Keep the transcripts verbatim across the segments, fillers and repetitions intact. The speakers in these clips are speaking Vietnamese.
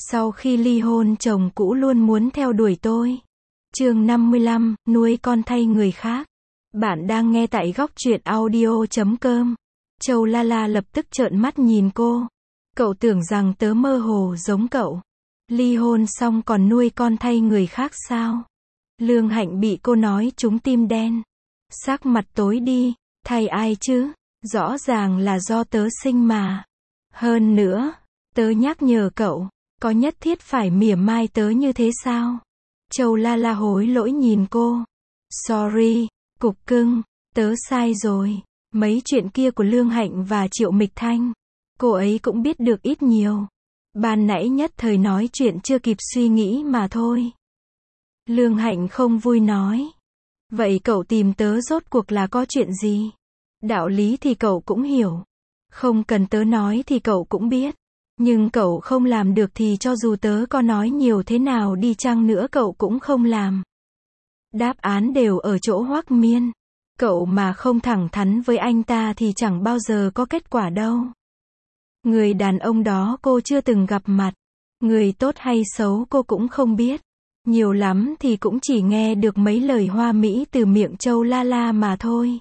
Sau khi ly hôn chồng cũ luôn muốn theo đuổi tôi. Chương năm mươi lăm, nuôi con thay người khác. Bạn đang nghe tại góc truyện audio chấm com. Châu La La lập tức trợn mắt nhìn cô. Cậu tưởng rằng tớ mơ hồ giống cậu. Ly hôn xong còn nuôi con thay người khác sao? Lương Hạnh bị cô nói trúng tim đen. Sắc mặt tối đi, thay ai chứ? Rõ ràng là do tớ sinh mà. Hơn nữa, tớ nhắc nhở cậu, có nhất thiết phải mỉa mai tớ như thế sao? Châu La La hối lỗi nhìn cô. Sorry, cục cưng, tớ sai rồi. Mấy chuyện kia của Lương Hạnh và Triệu Mịch Thanh, cô ấy cũng biết được ít nhiều. Ban nãy nhất thời nói chuyện chưa kịp suy nghĩ mà thôi. Lương Hạnh không vui nói. Vậy cậu tìm tớ rốt cuộc là có chuyện gì? Đạo lý thì cậu cũng hiểu. Không cần tớ nói thì cậu cũng biết. Nhưng cậu không làm được thì cho dù tớ có nói nhiều thế nào đi chăng nữa cậu cũng không làm. Đáp án đều ở chỗ Hoắc Miên. Cậu mà không thẳng thắn với anh ta thì chẳng bao giờ có kết quả đâu. Người đàn ông đó cô chưa từng gặp mặt. Người tốt hay xấu cô cũng không biết. Nhiều lắm thì cũng chỉ nghe được mấy lời hoa mỹ từ miệng Châu La La mà thôi.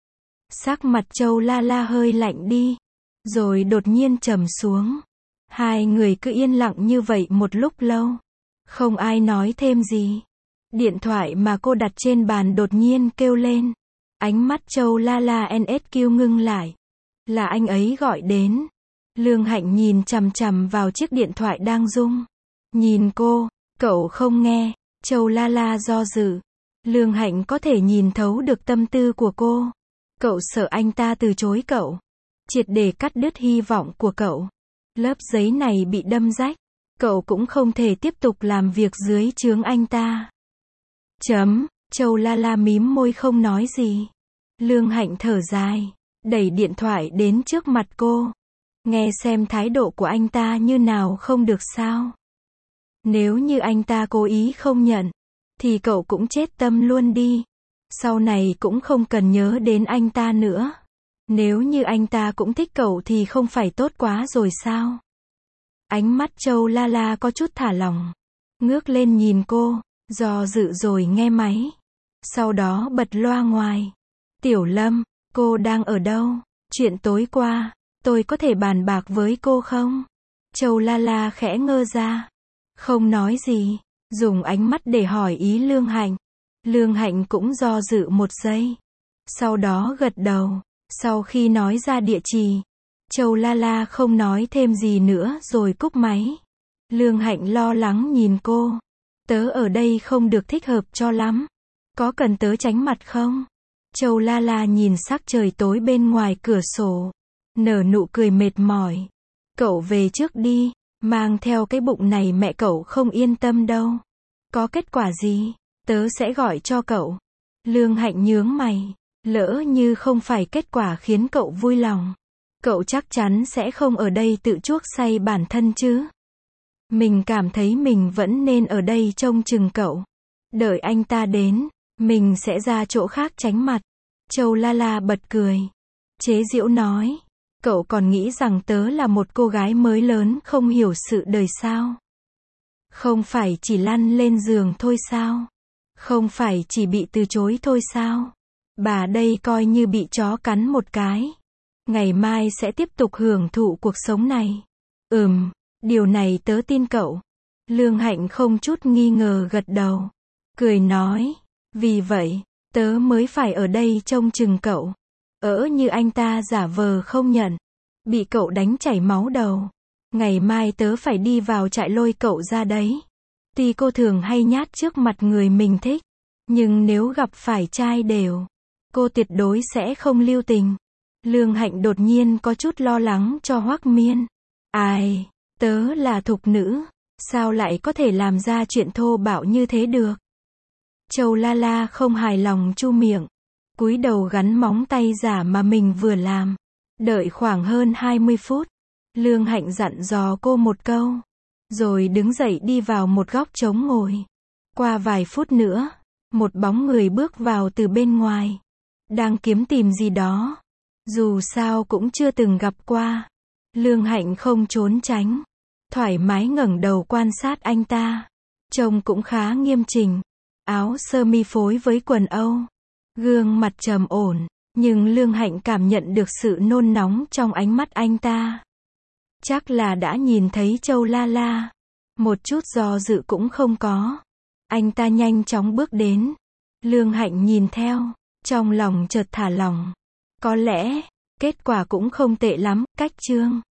Sắc mặt Châu La La hơi lạnh đi. Rồi đột nhiên trầm xuống. Hai người cứ yên lặng như vậy một lúc lâu. Không ai nói thêm gì. Điện thoại mà cô đặt trên bàn đột nhiên kêu lên. Ánh mắt Châu La La en ét quy ngưng lại. Là anh ấy gọi đến. Lương Hạnh nhìn chằm chằm vào chiếc điện thoại đang rung. Nhìn cô, cậu không nghe. Châu La La do dự. Lương Hạnh có thể nhìn thấu được tâm tư của cô. Cậu sợ anh ta từ chối cậu. Triệt để cắt đứt hy vọng của cậu. Lớp giấy này bị đâm rách. Cậu cũng không thể tiếp tục làm việc dưới trướng anh ta. Chấm. Châu La La mím môi không nói gì. Lương Hạnh thở dài. Đẩy điện thoại đến trước mặt cô. Nghe xem thái độ của anh ta như nào không được sao. Nếu như anh ta cố ý không nhận. Thì cậu cũng chết tâm luôn đi. Sau này cũng không cần nhớ đến anh ta nữa. Nếu như anh ta cũng thích cậu thì không phải tốt quá rồi sao? Ánh mắt Châu La La có chút thả lỏng. Ngước lên nhìn cô, do dự rồi nghe máy. Sau đó bật loa ngoài. Tiểu Lâm, cô đang ở đâu? Chuyện tối qua, tôi có thể bàn bạc với cô không? Châu La La khẽ ngơ ra. Không nói gì, dùng ánh mắt để hỏi ý Lương Hạnh. Lương Hạnh cũng do dự một giây. Sau đó gật đầu. Sau khi nói ra địa chỉ, Châu La La không nói thêm gì nữa rồi cúp máy. Lương Hạnh lo lắng nhìn cô. Tớ ở đây không được thích hợp cho lắm. Có cần tớ tránh mặt không? Châu La La nhìn sắc trời tối bên ngoài cửa sổ. Nở nụ cười mệt mỏi. Cậu về trước đi. Mang theo cái bụng này mẹ cậu không yên tâm đâu. Có kết quả gì, tớ sẽ gọi cho cậu. Lương Hạnh nhướng mày. Lỡ như không phải kết quả khiến cậu vui lòng. Cậu chắc chắn sẽ không ở đây tự chuốc say bản thân chứ. Mình cảm thấy mình vẫn nên ở đây trông chừng cậu. Đợi anh ta đến, mình sẽ ra chỗ khác tránh mặt. Châu La La bật cười. Chế giễu nói. Cậu còn nghĩ rằng tớ là một cô gái mới lớn không hiểu sự đời sao? Không phải chỉ lăn lên giường thôi sao? Không phải chỉ bị từ chối thôi sao? Bà đây coi như bị chó cắn một cái. Ngày mai sẽ tiếp tục hưởng thụ cuộc sống này. Ừm, điều này tớ tin cậu. Lương Hạnh không chút nghi ngờ gật đầu. Cười nói. Vì vậy, tớ mới phải ở đây trông chừng cậu. Ỡ như anh ta giả vờ không nhận. Bị cậu đánh chảy máu đầu. Ngày mai tớ phải đi vào trại lôi cậu ra đấy. Tuy cô thường hay nhát trước mặt người mình thích. Nhưng nếu gặp phải trai đều, cô tuyệt đối sẽ không lưu tình. Lương Hạnh đột nhiên có chút lo lắng cho Hoắc Miên. Ai, tớ là thục nữ, sao lại có thể làm ra chuyện thô bạo như thế được? Châu La La không hài lòng chu miệng. Cúi đầu gắn móng tay giả mà mình vừa làm. Đợi khoảng hơn hai mươi phút. Lương Hạnh dặn dò cô một câu. Rồi đứng dậy đi vào một góc trống ngồi. Qua vài phút nữa, một bóng người bước vào từ bên ngoài. Đang kiếm tìm gì đó. Dù sao cũng chưa từng gặp qua. Lương Hạnh không trốn tránh. thoải mái ngẩng đầu quan sát anh ta. Trông cũng khá nghiêm chỉnh. Áo sơ mi phối với quần Âu. Gương mặt trầm ổn. Nhưng Lương Hạnh cảm nhận được sự nôn nóng trong ánh mắt anh ta. Chắc là đã nhìn thấy Châu La La. Một chút do dự cũng không có. Anh ta nhanh chóng bước đến. Lương Hạnh nhìn theo. Trong lòng chợt thả lỏng. Có lẽ, kết quả cũng không tệ lắm, cách Trương